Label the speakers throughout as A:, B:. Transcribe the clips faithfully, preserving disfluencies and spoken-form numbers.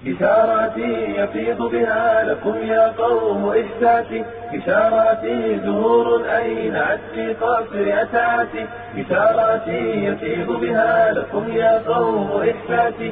A: بشاراتي يفيض بها لكم يا قوم إحساسي، بشاراتي زهور أينعت في قصر أتعاسي، بشاراتي يفيض بها لكم يا قوم إحساسي،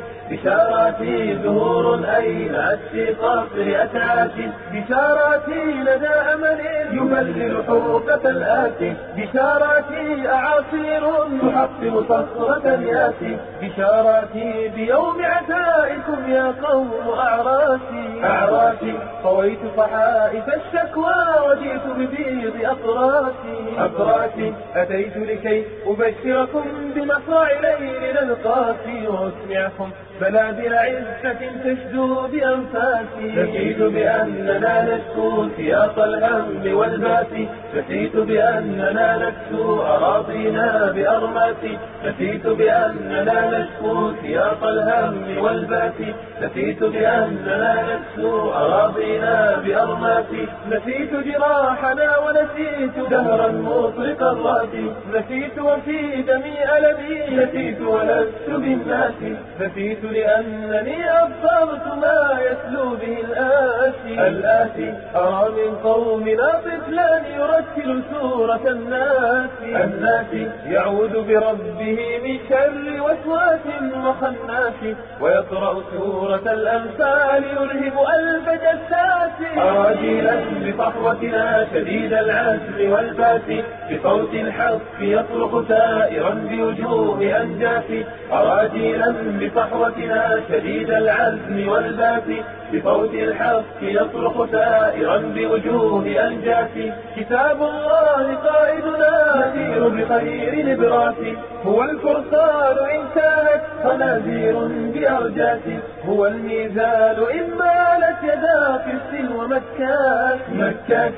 A: بشاراتي زهور أينعت في قصر أتعاسي، بشاراتي لدى أمل يبلل حرقة الآتي، بشاراتي أعاصير تحطم صخرة الياس، بشاراتي بيوم عزائكم يا قوم أعراسي، أعراسي طويت صحائف الشكوى وجئت ببيض أقراسي، أقراسي أتيت لكي أبشركم بمصرع ليل القاسي وأسمعكم بلادل عزة تشدو بأنفاسي، نسيت بأننا نشكو سياق الهم والباس، نسيت بأننا نكسو أراضينا بأرماسي، نسيت بأننا نشكو سياق الهم والباس، نسيت بأننا نكسو أراضينا بأرماسي، نسيت جراحنا ونسيت دهرا مطرق الرأس، نسيت وفي دمي ألمي نسيت ولست بالناس، نسيت لأنني أبصرت ما يتلو به الآسي، الآسي أرى من قومنا طفلا يرتل سورة الناس، الناس يعود بربه من شر وسواس وخناس، ويقرأ سورة الأنفال يرهب ألف جساس، أراجيلا بصحوتنا شديد العزم والباس، بصوت الحق يصرخ سائرا بوجوه أنجاس، أراجيلا بصحوتنا شديد العزم والباس، بصوت الحق يصرخ سائرا بوجوه أنجاس، كتاب الله قائدنا نسير بخير نبراس، هو الفرقان إن كانت خنازير بأرجاس، هو الميزان إن مالت يدا قس ومكاس، مكاس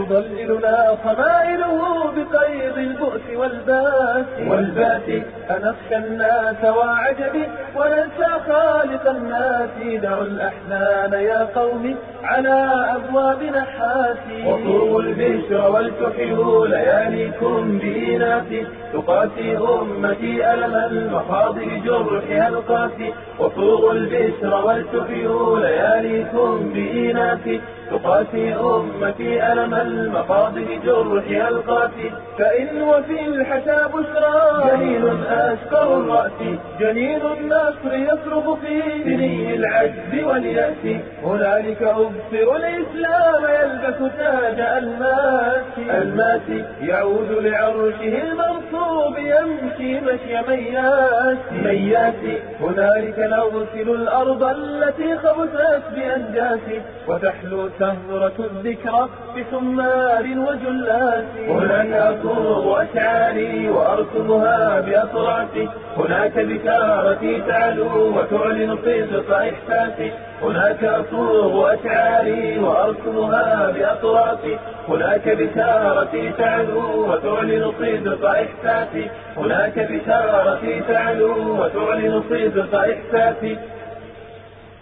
A: تضللنا خمائله بقيض البؤس والباس، والباس أنخشى الناس وعجبي وننسى خالق الناس، دعوا الأحزان يا قوم على أبواب نحاسي، وطوبوا البشر والتحيوا لياليكم بإناث، تقاسي أمتي ألم المخاض بجرحها القاسي، وطوبوا البشر والتحيوا لياليكم بإناث، تقاسي أمتي ألم المخاض بجرحها القاسي، فإن وفي الحشا بشرى جنين أشقر الرأس، جنين النصر يصرخ في سني العجز واليأس، هنالك أبصر الإسلام يلبس تاج ألماس، ألماس يعود لعرشه المنصوب يمشي مشي مياس، مياس هنالك نغسل الأرض التي خبثت بأنجاس، وتحلو سهرة الذكرى بسمار وجلاس، هناك أصوغ أشعاري وأرسمها بأطرافي، هناك بشارتي تعلو وتعلن صدق إحساسي، هناك أصوغ أشعاري وأرسمها بأطرافي، هناك بشارتي تعلو وتعلن صدق إحساسي، هناك بشارتي تعلو وتعلن صدق إحساسي.